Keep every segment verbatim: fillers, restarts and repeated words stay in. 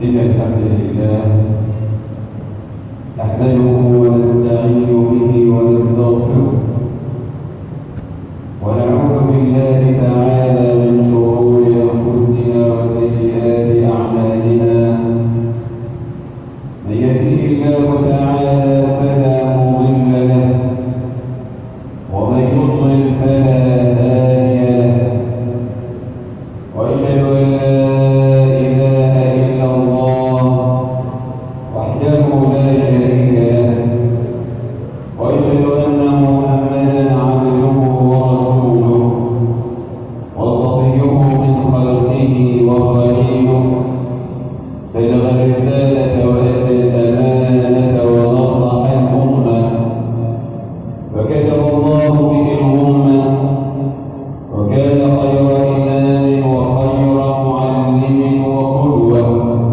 إن الحمد لله نحمده ونستعين به ونستغفره ونعوذ بالله تعالى من شرور أنفسنا وسيئات أعمالنا. من يهده الله تعالى فلا مضل له ومن يضلل فلا هادي له، وأشهد أن لا إله إلا الله وحده لا شريك له، وأشهد أن محمدا عبده ورسوله وصفيه من خلقه وخليله، بلغ الرسالة وأدى الأمانة ونصح الأمة وكشف الله به الغمة، وكان خير إمام وخير معلم وقدوة.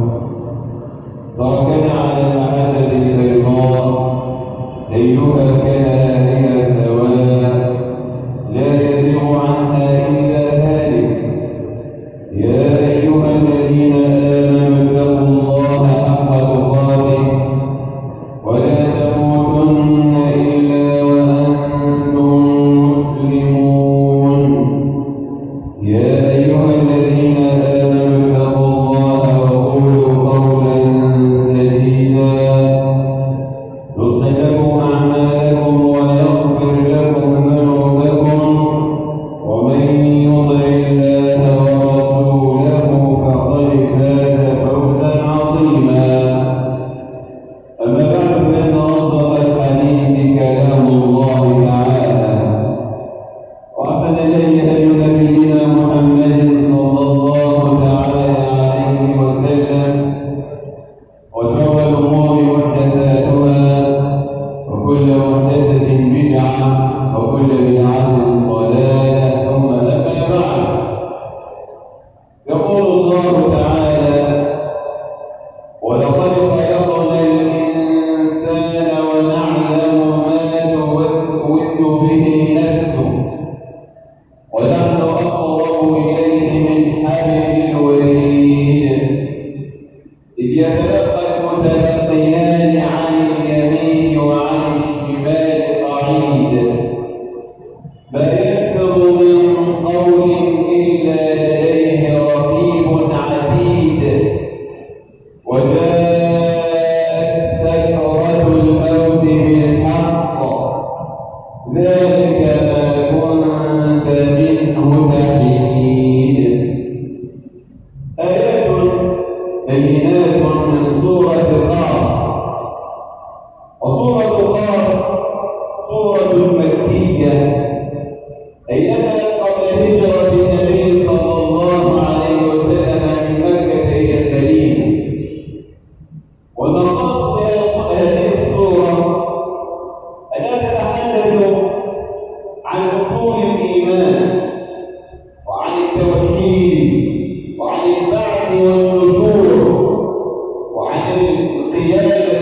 تركنا على المحجة البيضاء ليلها كنهارها سواء، لا يزيغ عنها إلا هالك. يا أيها الذين آمنوا اتقوا الله حق تقاته ولا تموتن إلا وأنتم مسلمون. يا أيها الذين آمنوا اتقوا الله وقولوا قولا سديدا يصلح لكم أعمالكم ويغفر لكم ذنوبكم، ومن يطع الله ورسوله فقد فاز فوزا عظيما. أما بعد، فإن أصدق الحديث كلام الله تعالى، وأحسن الهدي هدي نبينا محمد صلى الله تعالى عليه وسلم، وشر الأمور محدثاتها، وكل محدثة بدعة، وكل بدعة ضلالة، ثم أما بعد. يقول الله تعالى: ولقد خلقنا الإنسان ونعلم ما توسوس به نفسه ونحن أقرب إليه من حبل الوريد، إذ يتلقى المتلقيان عن اليمين وعن الشمال قعيد، ما يلفظ من قول إلا لديه رقيب عتيد. وجاءت سكرة الموت بالحق، ذلك ما كنت منه تحيد. آيات بينات من سورة قاف. وسورة قاف سورة مكية، أي نزلت قبل هجرة النبي صلى الله عليه وسلم من مكة إلى المدينة. والمقصد هذه السورة أنها تتحدث عن أصول الإيمان وعن التوحيد وعن البعث والنشور وعن القيامة،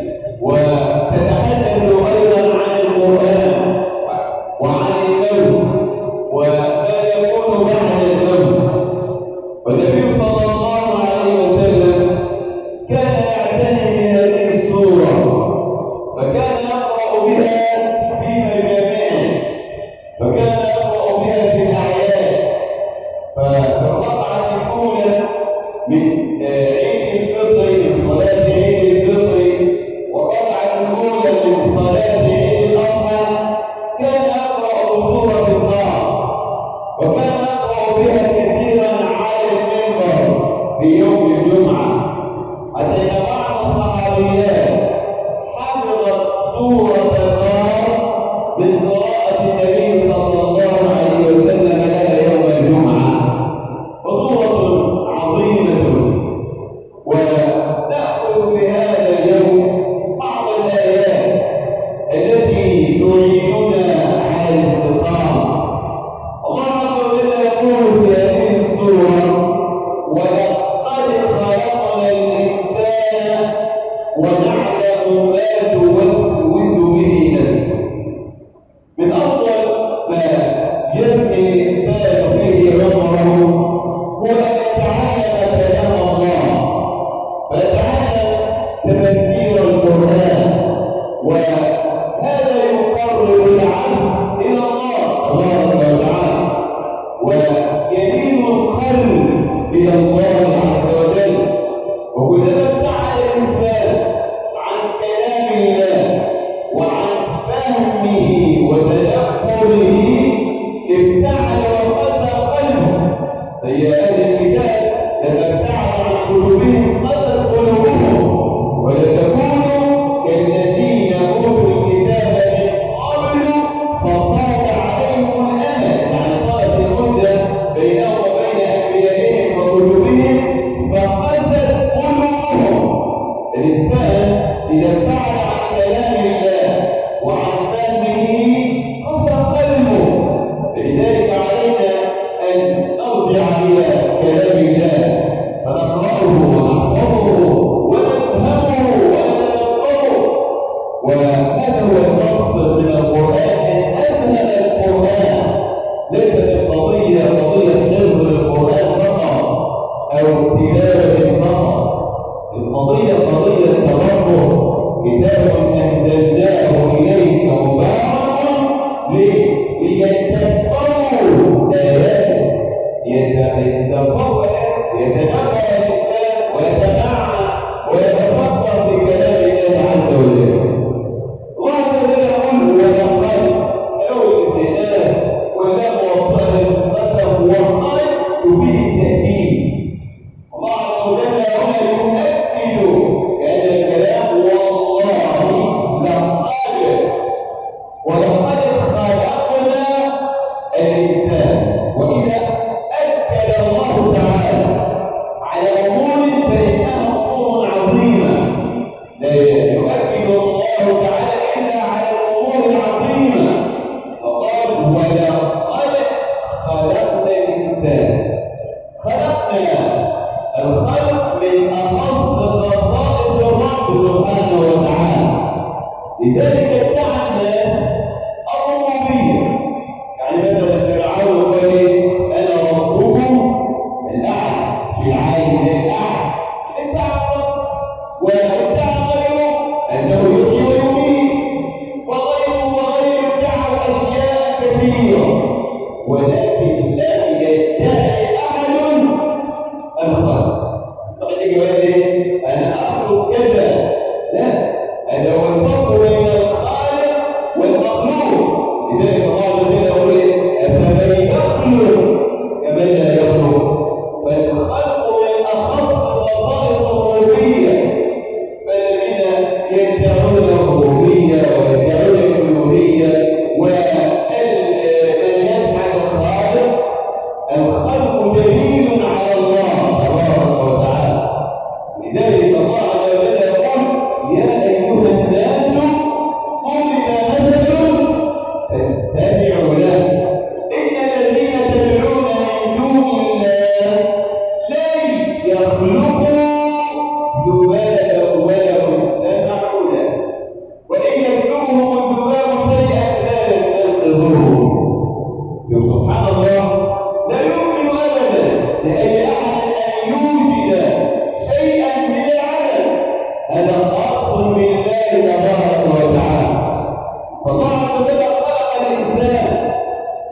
وتتحدث أيضا عن القرآن وعن الموت وما يكون بعد الموت. والنبي صلى الله عليه وسلم كان يعتني بهذه السورة، فكان يقرأ بها في مجامعه، فكان يقرأ بها في الأعياد. ففي الركعة الأولى من عيد الفطر، من صلاة عيد الفطر، والركعة الأولى من صلاة عيد الأضحى، كان يقرأ بسورة القاف، وكان يقرأ بها كثيرا على المنبر في يوم الجمعة، حتى إن بعض الصحابيات حفظت سورة القاف من قراءة النبي صلى الله عليه وسلم لها يوم الجمعة. وسورة عظيمة، ونأخذ في هذا اليوم بعض الآيات التي تعيننا على الاستقامة. الله عز وجل يقول في هذه السورة: ولقد خلقنا الإنسان ونعلم ما توسوس به نفسه. من أفضل ما يبني الإنسان فيه عمره هو أن يتعلم كلام الله، يقرب العبد إلى الله تبارك وتعالى، ويلين القلب إلى الله عز وجل. وكلما ابتعد الإنسان عن كلام الله وعن فهمه وتدبره ابتعد وقسى قلبه. فهي أهل الكتاب لما ابتعد عن قلوبهم قست قلوبهم، ولتكونوا كالذين أوتوا الكتاب من قبل فطال عليهم الأمد، يعني طالت المدة بينهم وبين أنبيائهم وقلوبهم فقست قلوبهم. الإنسان إذا ابتعد عن كلام الله وعن فهمه قسى قلبه. فلذلك علينا أن نرجع إلى كلام الله فنقرأه ونحفظه ونفهمه ونتدبره. وهذا هو المقصد من القرآن، أن نفهم القرآن. ليست القضية قضية حفظ القرآن فقط أو تلاوة فقط، القضية قضية تدبر. كتاب أنزلناه إليك مبارك ليتدبروا آياته، يتدبر يتدبر الإنسان ويتمعنى ويتفكر في كلام الله عز وجل. الله عز وجل يقول ولقد لو الاستئناف واللام والطاء القسم والقلب تفيد التأكيد. الله عز وجل هنا يؤكد بأن الكلام والله لقد ولقد خلقنا الإنسان. وإذا أكد الله تعالى على أمور فإنها أمور عظيمة، لا يؤكد الله تعالى إلا على الأمور العظيمة. فقال ولقد خلقنا الإنسان. خلقنا الخلق من أخص خصائص الرب سبحانه وتعالى. لذلك ادعى الناس الربوبية. يعني مثلا فرعون قال أنا ربكم الأعلى، في العالم الأعلى ادعى، وادعى غيره أنه يحيي ويميت، وغيره وغيره ادعى أشياء كثيرة، ولكن لا يدعي أحد الخلق. طبعا يجي يقول لي أنا أخلق كذا، لا، هذا هو الفرق بين الخالق والمخلوق. لذلك الله عز وجل يقول أفمن يخلق كمن لا يخلق. فالخلق من أخص خصائص الربوبية. فالذين يدعون الربوبية ويدعون الألوهية ومن يجعل الخالق، الخلق دليل على الله تبارك وتعالى. لذلك الله عز وجل يقول يا أيها الناس ضرب مثل فاستمعوا له إن الذين تدعون من دون الله لن يخلقوا ذبابا ولو اجتمعوا له وإن يسلبهم الذباب شيئا لا يستنقذوه. سبحان الله، لا يمكن أبدا لأي أحد أن يوجد شيئا من العدم، هذا خاص بالله تبارك وتعالى. فالله عز وجل خلق الإنسان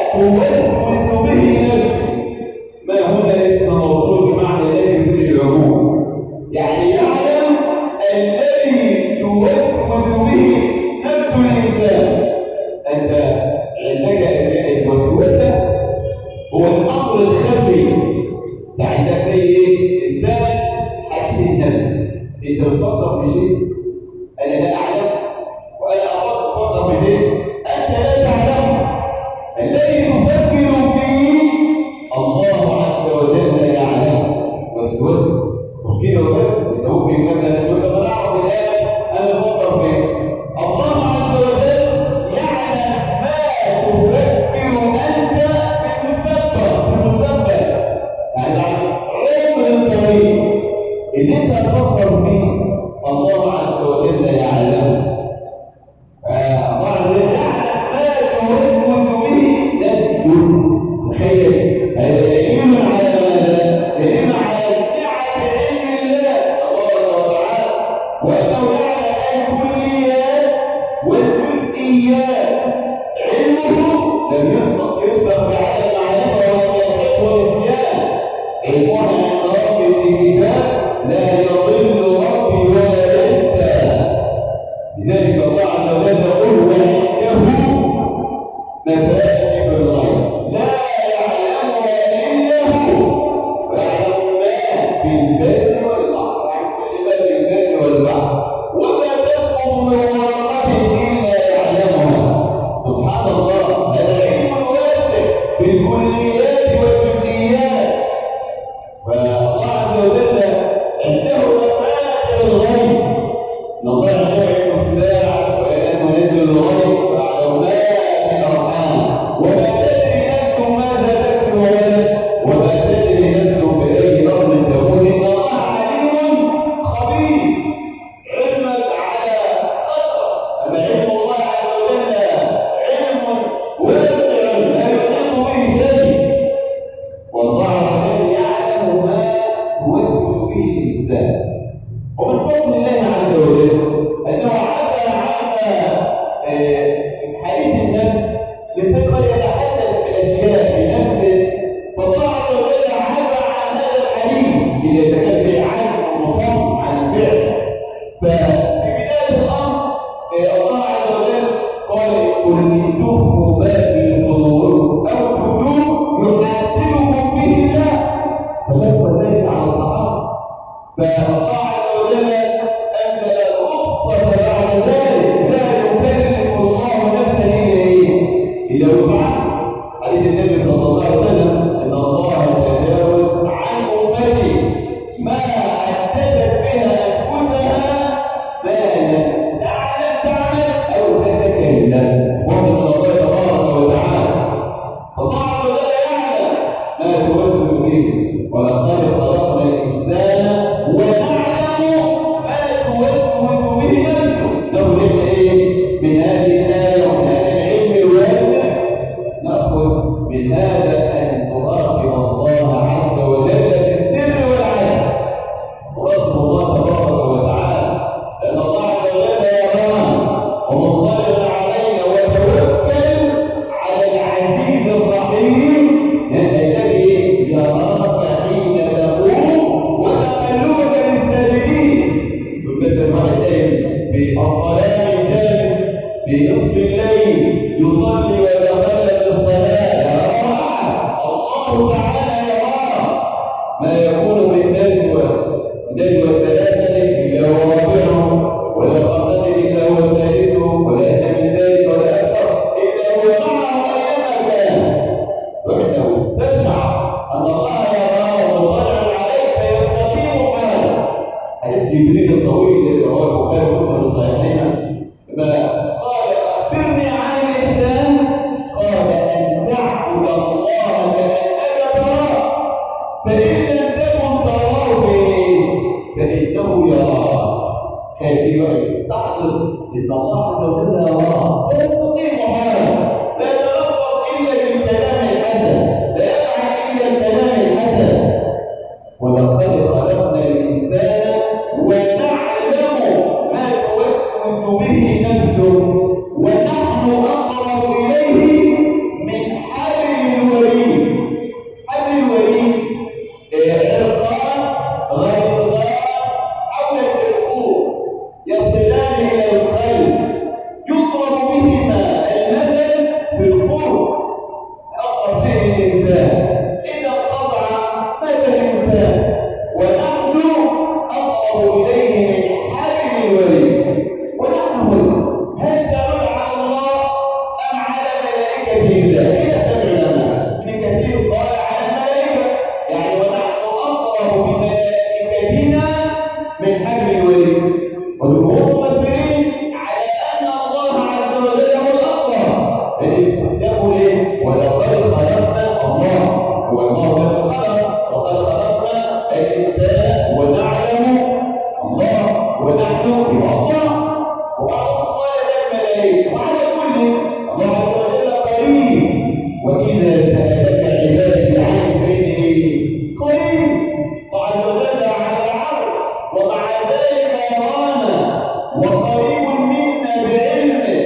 توسوس به نفسه. ما هنا اسم موصول بمعنى الذي في العموم، يعني يعلم الذي توسوس به نفس الإنسان. أنت عندك أشياء الوسوسة هو الأمر الخفي، يعني عندك زي إيه؟ إنسان حديث النفس، أنت بتفكر في شيء أنا لا أعلم وأنا أفكر في شيء أنت لا تعلم. الذي تفكر فيه الله عز وجل يعلم. وسوسة مشكلة وبس، أنت ممكن مثلا تقول طب أنا أعرف الآن أنا بفكر فيه. الله عز وجل يعلم ما تفكر أنت في المستقبل، في المستقبل يعني عمر الطريق اللي أنت تفكر فيه الله عز وجل يعلم. الله عز وجل يعلم ما توسوس به نفسه. تخيل هذا دليل على ماذا؟ دليل على سعة علم الله تبارك وتعالى، وأنه يعلم الكليات والجزئيات. علمه لم يسبق يسبق بعدم المعرفة واليقين والنسيان. علمه عند ربي في كتاب لا يضل ربي ولا ينسى. لذلك الله عز وجل يقول وعنده مفاتيح الغيب لا يعلمها الا هو ويعلم ما في البر والبحر، يعني كل ما في البر والبحر وما تسقط من ورقه الا يعلمها. سبحان الله، هذا العلم الواسع بالكليات والجزئيات. فالله عز وجل عنده مفاتيح الغيب. ان الله عنده علم الساعه ويعلم نزل الغيب ويعلم ما في الارحام وما تدري نفس ماذا تكسب غدا وما تدري نفس باي ارض تموت. ان الله عليم خبير، علمك على قدر. اما علم الله عز وجل علم واسع لا يحيط به شيء. والله عز وجل يعلم ما يوسوس به الانسان. ومن فضل الله عز وجل انه عفى عما حديث النفس لثقل يتحدث بالاشياء في نفسه. فالله عز وجل عفى عن هذا الحديث اذا يتكلم عنه ومصمم عن الفعل. ففي بدايه الامر الله عز وجل قال قل ان تخفوا ما في صدوركم او تبدوه يحاسبكم به الله. فشق ذلك على الصحابه. فالله عز وجل انزل الرخصه بعد ذلك لا يكلف الله نفسا الا ايه؟ الا وسعها. حديث النبي صلى الله عليه وسلم ان الله تجاوز عن امتي ما حدثت بها انفسها ما لم تعلم تعمل او تتكلم. ومن الله تبارك وتعالى. فالله عز وجل يعلم ما توسوس به ولقد خلقنا الانسان ونعلم ما توسوس به نفسه. نقول ايه من هذه الايه ومن هذا العلم الواسع؟ ناخذ من هذا ان نراقب الله عز وجل في السر والعلن. نراقب الله تبارك وتعالى لان الله عز وجل يرانا ومطلع علينا. وتوكل على العزيز الرحيم الذي يراك حين تقوم وتقلبك للساجدين. مثل ما الآن في الظلام الجالس في نصف الليل يصلي ويتخلف الصلاة يراك. الله تعالى يراك. ما يكون من نجوى نجوى ثلاثة إلا هو رابعهم ولا خمسة إلا هو سادسهم ولا أدنى من ذلك ولا أكثر إلا هو معهم أينما كان. وإنه استشعر أن الله يراه ومطلع عليه فيستقيم حاله. حديث جبريل الطويل الذي رواه البخاري ومسلم في صحيحيهما لما قال أخبرني عن الإحسان قال أن تعبد الله كأنك تراه فإن لم تكن تراه فإنه يراك. كيف يستحضر ان الله عز وجل يراه فيستقيم حاله. لا يتلفظ الا بالكلام الحسن، لا يفعل الا الكلام الحسن. الإنسان، إذا انقطع مات الإنسان، ونحن أقرب إليه من حبل الوريد. ونحن هنا هل تدل على الله أم على ملائكة الله؟ خلاف العلماء، ابن كثير قال على الملائكة، يعني ونحن أقرب بملائكتنا من حبل الوريد. وجمهور المفسرين على أن الله عز وجل هو الأقرب، لأن يقول إيه؟ ولقد خلقنا الله، هو الله الذي خلق، وقد خلقنا الإنسان ونعلم الله ونحن يبقى الله. وبعضهم قال الملائكة. وعلى كل الله عز وجل قريب، وإذا سألك عبادي عني فإني قريب. وعز وجل على العرش، ومع ذلك يرانا وقريب منا بعلمه.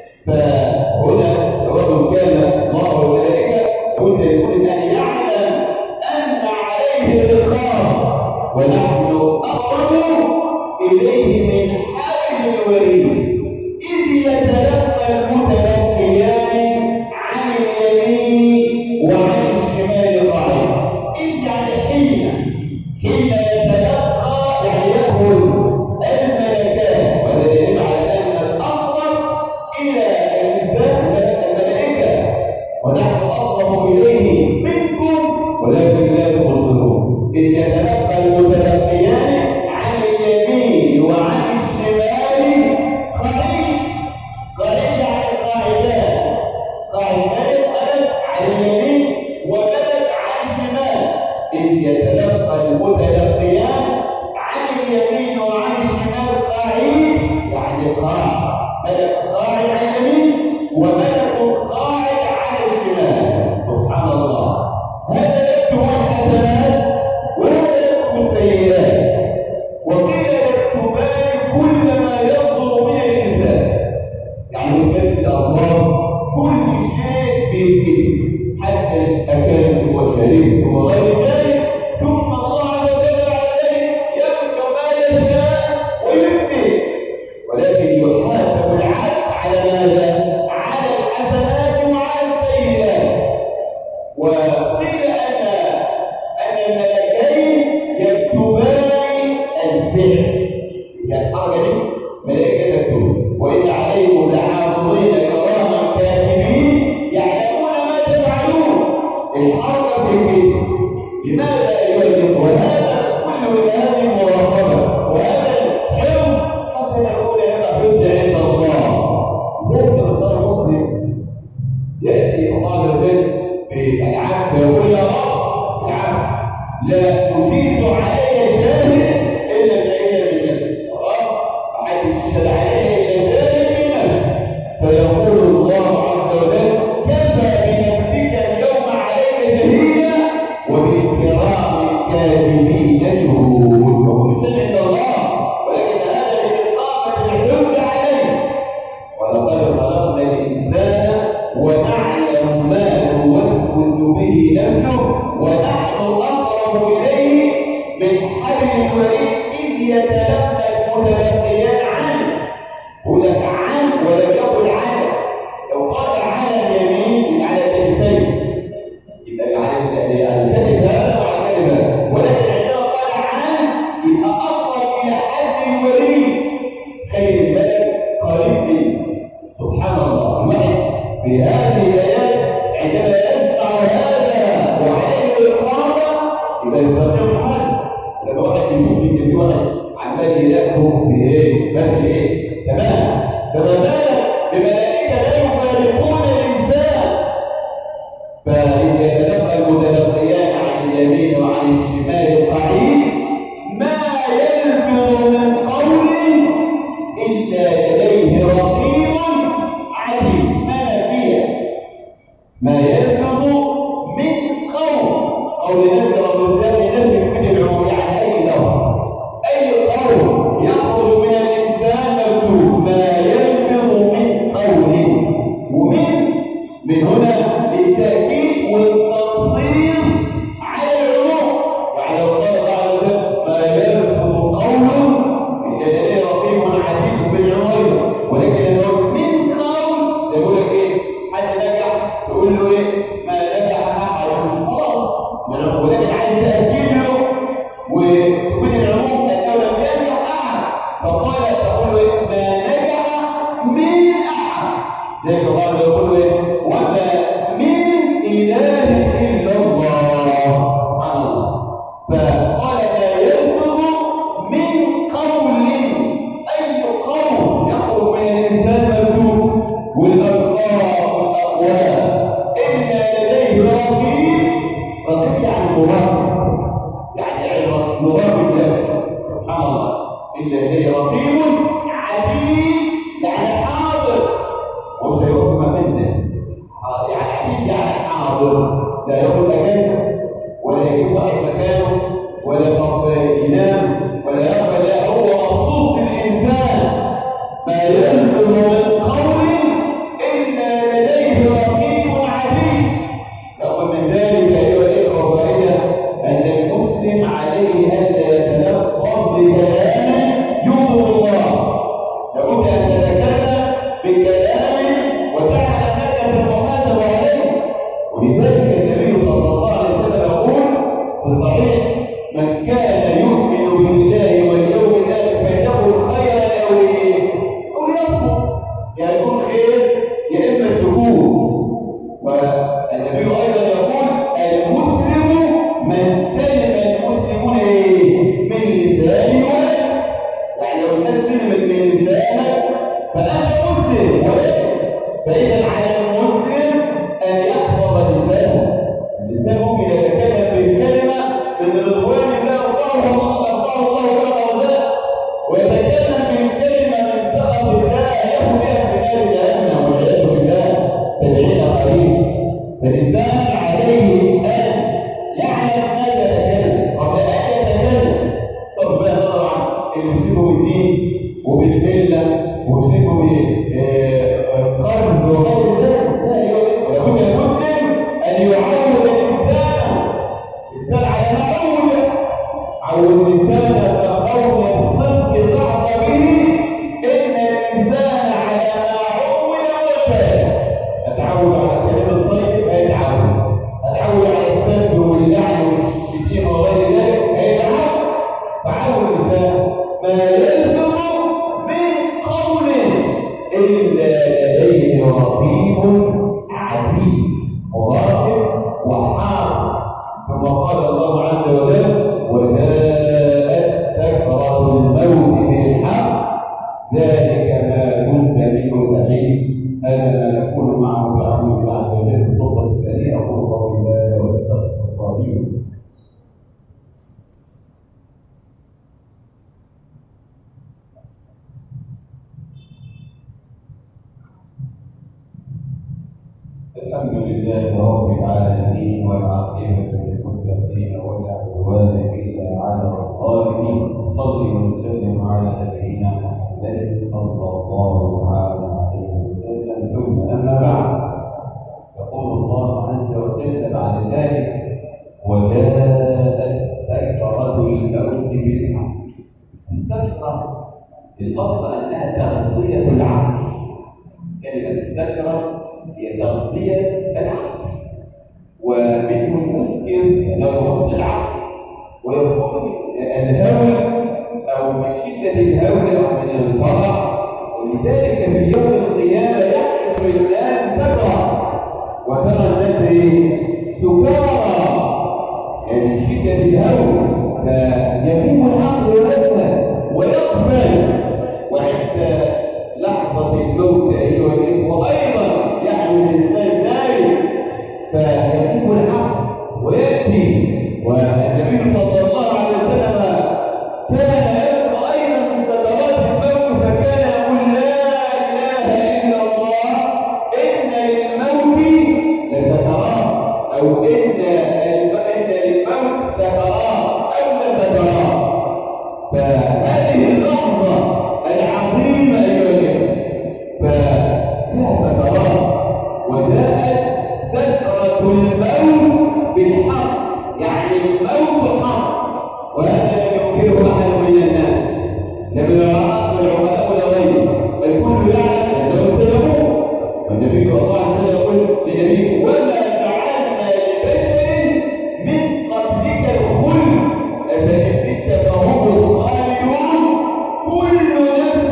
فهنا سواء كان الله والملائكة بد يكون أن يعلم أن عليه الرقاب، ونحن أقرب إليه من حبل الوريد، إذ يتلقى المتلقيان عن اليمين وعن الشمال قعيد. إذ يعني حين حين يتلقى يعني يأخذ الملكان، وهذا يدل على أن الأقرب إلى الإنسان الملائكة، ونحن أقرب إليه منكم ولكن لا تبصرون. إذ يتلقى المتلقيان عن اليمين وعن الشمال قعيد. قعيد يعني قاعدان، قاعدان ملك عن اليمين وملك عن الشمال. إذ يتلقى المتلقيان عن اليمين وعن الشمال قاعد، يعني قاعد، ملك قاعد عن اليمين وملك قاعد عن الشمال. سبحان الله. هذا يكتب الحسنات وهذا يكتب السيئات، وقيل يكتبان كل ما يصدر من الإنسان، يعني مش بس الألفاظ، كل شيء بيكتب، حتى الأكل وشريب وغير ذلك. ثم الله عز وجل على ذلك يكتب ما يشاء ويثبت، ولكن يحاسب العبد على ماذا؟ على الحسنات وعلى السيئات. وقيل أن أن الملكين يكتبان الفعل، يعني الحركة دي ملائكة تكتب، وإن عليكم لحافظين كراما كاتبين يعلمون ما تفعلون. الحركة بكده. لماذا أيها الإخوة؟ وهذا كل هذه مراقبة، وهذا الحفظ حتى نقول هذا حفظ عند الله. ذلك الرسول المسلم يأتي الله عز وجل بالعبد ويقول يا رب العبد لا تجيز علي شاهد إلا شهيدا من نفسي. رب محدش يشهد علي إلا شاهد من نفسي. فيقول الله عز وجل كفى بنفسك اليوم عليك شهيدا وبالكرام الكاتبين شهود. وكل شيء عند الله، ولكن هذا لإقامة الحجة عليه. ولقد خلقنا الإنسان ونعلم ما توسوس به نفسه ونحن أقرب إليه من حبل الوريد إذ يتلقى المتلقيان عنه. هناك عن ولم يقل على. لو قال على اليمين على كتفين يبقى على الكتف هذا وعلى الكتف هذا، ولكن عندما قال عن يبقى أقرب إلى حد الوريد. خير الملك قريب منه. سبحان الله. الواحد في هذه الآيات عندما يسمع هذا وعليه الإقامة يبقى يستطيع الحل. لما واحد يشوف إن في واحد عمال يراقبه بإيه؟ ماشي إيه؟ تمام. فما بالك بملائكة لا يفارقون الإنسان. فإذا يتلقى المتلقيان عن اليمين وعن الشمال قعيد ما يلفظ من قول إلا لديه رقيب عتيد. ما فيها ما يلفظ من قول، أو لنذكر بالذات نفي من العموم، يعني أي لفظ أي قول يخرج من الإنسان مكتوب. ما يلفظ من قول، ومن من هنا للتأكيد والتنصيص على العموم. يعني لو قال تعالى ما يلفظ قول إلا لديه رقيب عتيد بالعموم، ولكن لو من قول يقول لك إيه؟ حد نجح تقول له إيه؟ ما نجح أحد إله إلا الله. سبحان الله. فقال ما يلفظ من قول، أي قول يخرج من الإنسان مكتوب والألفاظ والأقوال إلا لديه رقيب. رقيب يعني مراقب، يعني مراقب له. سبحان الله. إلا لديه رقيب عتيد يعني حاضر، مش هيروح مكانه، يعني عتيد يعني حاضر، لا ياخد اجازه ولا يجيب واحد مكانه ولا ينام ولا يقبل، لا هو مخصوص للانسان. ما يلفظ من قول الا لديه رقيب عتيد. رغم من ذلك ايها الاخوه فائده ان المسلم عليه الا يتلفظ بكلام يغضب الله. لابد ان تتكلم بكلام وتعلم انك ستحاسب عليه. ولذلك النبي صلى الله عليه وسلم يقول في الصحيح: من كان يؤمن بالله واليوم الاخر فليقل خيرا او او ليصمت، يعني يكون خير يا اما السكوت. والنبي ايضا يقول: المسلم من سلم المسلمون من لسانه ويده. يعني لو الناس سلمت من لسانك فانت مسلم ويده. فاذا على المسلم ان يحفظ لسانه. اللسان ممكن يتكلم بالكلمه من رضوان الله رفعه الله له، ويتكلم بالكلمه من سخط الله يهوي بها في نار جهنم والعياذ بالله سبعين خريف. فالانسان عليه ان يعلم ماذا يتكلم قبل ان يتكلم، صرف بها نظر عن اللي يصيبه بالدين وبالمله ويصيبه بالقلب وغير ذلك. لا يوجد. ولابد المسلم ان يعود لسانه الانسان على ما عود. عود لسانه كقول الصدق ضعف به، ان الانسان على ما عود وكان. اتعود على الكلام الطيب هيتعود، اتعود على السب واللعن والشتيمه وغير ذلك هيتعود. فعود لسانه ما يلفظ من قول الا لديه رقيب عتيد، مراقب وحافظ. ثم قال الله عز وجل: وجاءت سكرة الموت بالحق ذلك ما كنت منه تحيد. هذا ما نكون معه بعون الله عز وجل في الخطبة الثانية. أقول قولي هذا واستغفر الله لي. الحمد لله رب العالمين، والعاقبة للمتقين ولا عدوان إلا على الظالمين. صل وسلم على نبينا محمد صلى الله عليه وسلم. ثم أما بعد، يقول الله عز وجل بعد ذلك: وجاءت سكرة الموت بالحق. السكرة الأصل أنها تغطية العقل. كلمة السكرة هي تغطية العقل، ومنه المسكر له غض العقل، ويكون الهول أو من شدة الهول أو من الفرح. ولذلك في يوم القيامة يحدث الناس سكرة، وترى الناس سكارى، يعني من شدة الهول فيغيب العقل لذة ويغفل. وعند لحظة الموت أيها الإخوة أيضا يحمل الإنسان ذلك فيغيب العقل ويأتي. والنبي صلى الله عليه وسلم كان يلقى أيضا من سكرات الموت فكان يقول: لا إله إلا الله، إن للموت لسكرات، أو إن إن للموت سكرات أو لسكرات. فهذه اللحظة العظيمة أيها الإخوة ففيها سكرات. وجاءت سكرة الموت بالحق، يعني الموت حق، وهذا لم ينكره أحد من الناس، لا من العلماء والعلماء ولا غيره، الكل يعلم أنه سيموت. والنبي الله عز وجل يقول لنبيه: وما جعلنا لبشر من قبلك الخلد أفإن مت فهم الخالدون كل نفس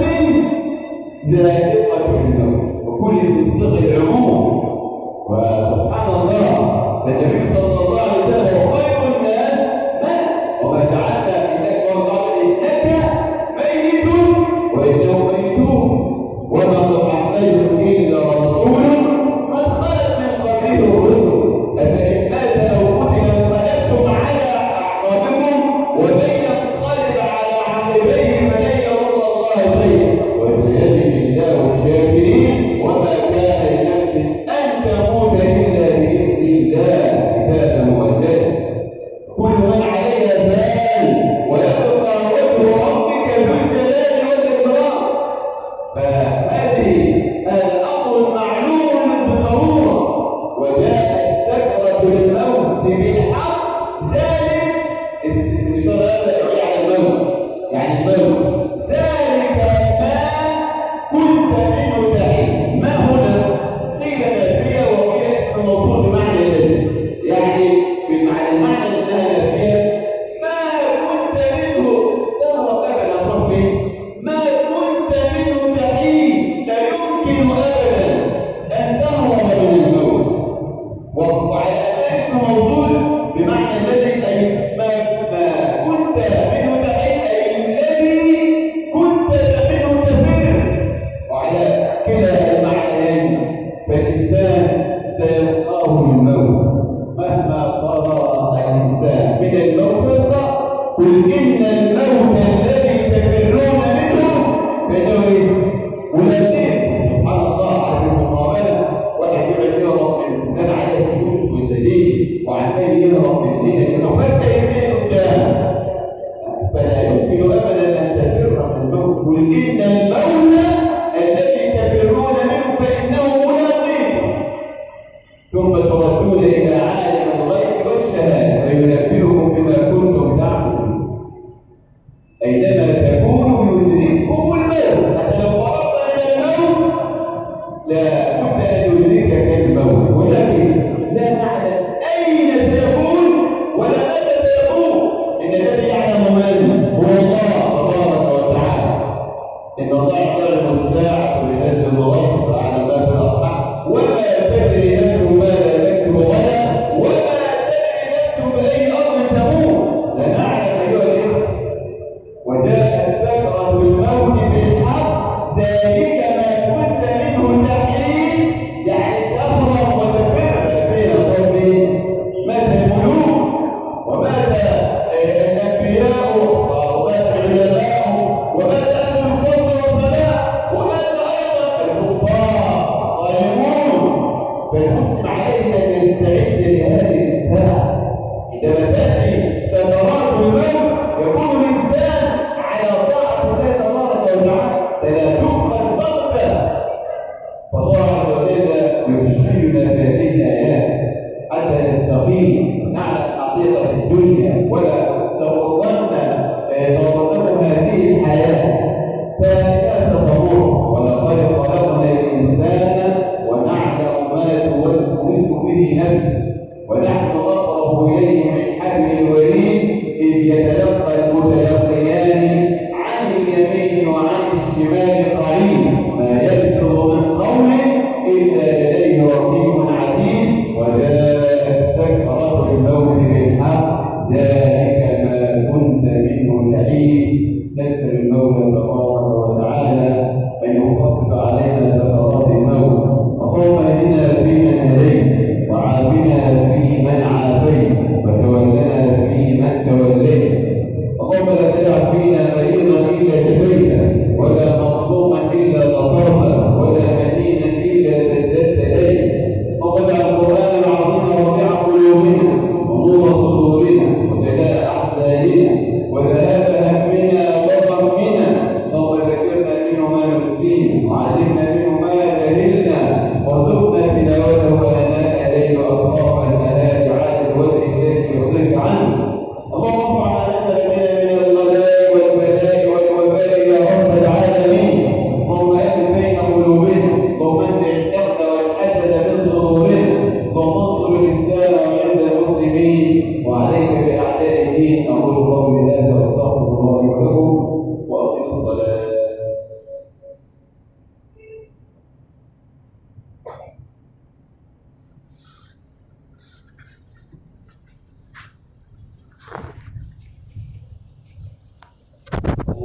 ذائقة الموت. وكل من صيغ العموم. وسبحان الله النبي صلى الله عليه وسلم خير الناس مات، وما جعلنا انك وقال انك ميت وانهم ميتون وما محمد الا رسول قد خلت من قبله الرسل افان مات او قتل انقلبتم على اعقابكم ومن ينقلب على عقبيه فلن يضر الله شيئا وسيجزي الله الشاكرين وما كان لنفس ان تموت الا باذن الله كتابا مؤجلا كل من عليها فان ويبقى وجه ربك ذو الجلال والاكرام. فهذه الامر معلوم بالضروره وجاءت سكره الموت بالحق ذلك اسم الاشاره هذا يعود على الموت يعني الموت ذلك ما كنت منه تعيد. ما هنا قيل نافيه وهي اسم موصول بمعنى الذي يعني بالمعنى المعنى انها نافيه ما كنت منه تهرب ابدا طرفي ما كنت منه تعيد لا يمكن ابدا ان تهرب من الموت. وعلى اسم موصول بمعنى الذي اي ما ما كنت منه تعيد اي الذي كنت منه تفر. وعلى كلا المعنيين فالانسان سيلقاه الموت مهما فرغ الانسان من الموت. قل ان الموت الذي تفرون منه فانه ملاقيه. سبحان الله على المقابله واحد يقعد يهرب من ان عليه فلوس والدليل وعمال يهرب من الدين لانه فجاه يمين قدام فلا يمكن ابدا ان تفر من الموت. قل ان الموت الذي تفرون منه فانه ملاقيه ثم تردون الى عالم الغيب والشهاده فينبئكم بما كنتم تعملون. اينما تكونوا يدرككم الموت حتى لو فرغت من الموت لا بد ان يدركك الموت ولكن لا نعلم اين سيكون ولا متى سيكون. ان الذي يعلم من هو الله تبارك وتعالى. ان الله يعلم الساعه وينزل الغيب ويعلم ما في الارحام وما تدري نفس ماذا تكسب غدا وما تدري نفس باي ارض تموت. لا نعلم ايها الاخوه. وجاءت سكره الموت بالحق ذلك ما كنت منه تحيد يعني تهرب وتفر. فين قومي مات الملوك ومات الانبياء ومات العلماء ومات اهل الفضل والصلاح ومات ايضا الكفار ظالمون. فالمسلم عليه ان يستعد لهذه الساعه. عندما تاتي سكرات الموت يكون الانسان على طاعه الله تبارك وتعالى فلا تؤخذ بغته. فالله عز وجل يبشرنا بهذه الايات حتى نستقيم نعلم حقيقه الدنيا ولا تغرنا تغرنه هذه الحياه فلا ستمر. ولقد خلقنا الانسان ونعلم ما توسوس به نفسه ونحن اقرب اليه من حبل الوريد اذ يتلقى المتلقيان